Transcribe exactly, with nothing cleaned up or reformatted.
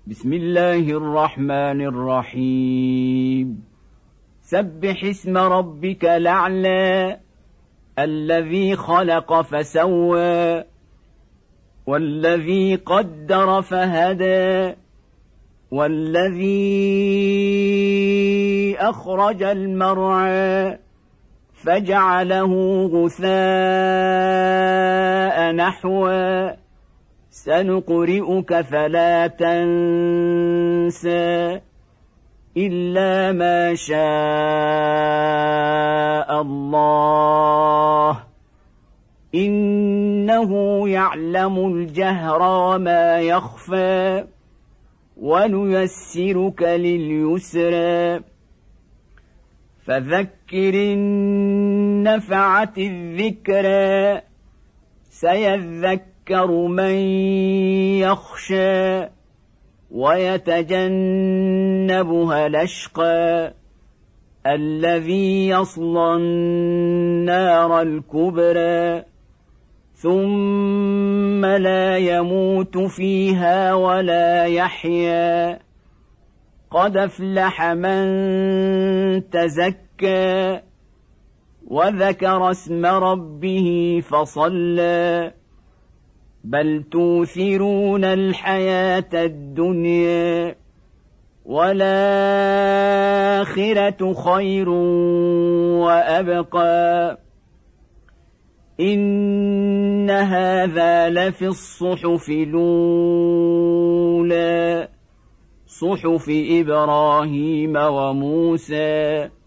بسم الله الرحمن الرحيم سبح اسم ربك الأعلى الذي خلق فسوى والذي قدر فهدى والذي أخرج المرعى فجعله غثاء نحوا سنقرئك فلا تنسى إلا ما شاء الله إنه يعلم الجهر وما يخفى ونيسرك لليسرى فذكر إن نفعت الذكرى سيذكر من يخشى ويتجنبها الأشقى الذي يصلى النار الكبرى ثم لا يموت فيها ولا يحيا قد أفلح من تزكى وذكر اسم ربه فصلى بل توثرون الحياة الدنيا والآخرة خير وأبقى إن هذا لفي الصحف الأولى صحف إبراهيم وموسى